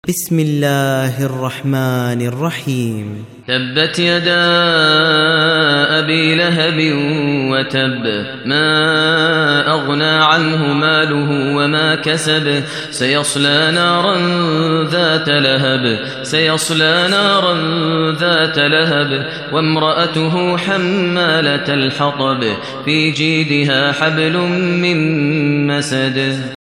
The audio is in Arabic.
بسم الله الرحمن الرحيم تبت يدا أبي لهب وتب ما أغنى عنه ماله وما كسب سيصلى نارا ذات لهب وامرأته حمالة الحطب في جيدها حبل من مسد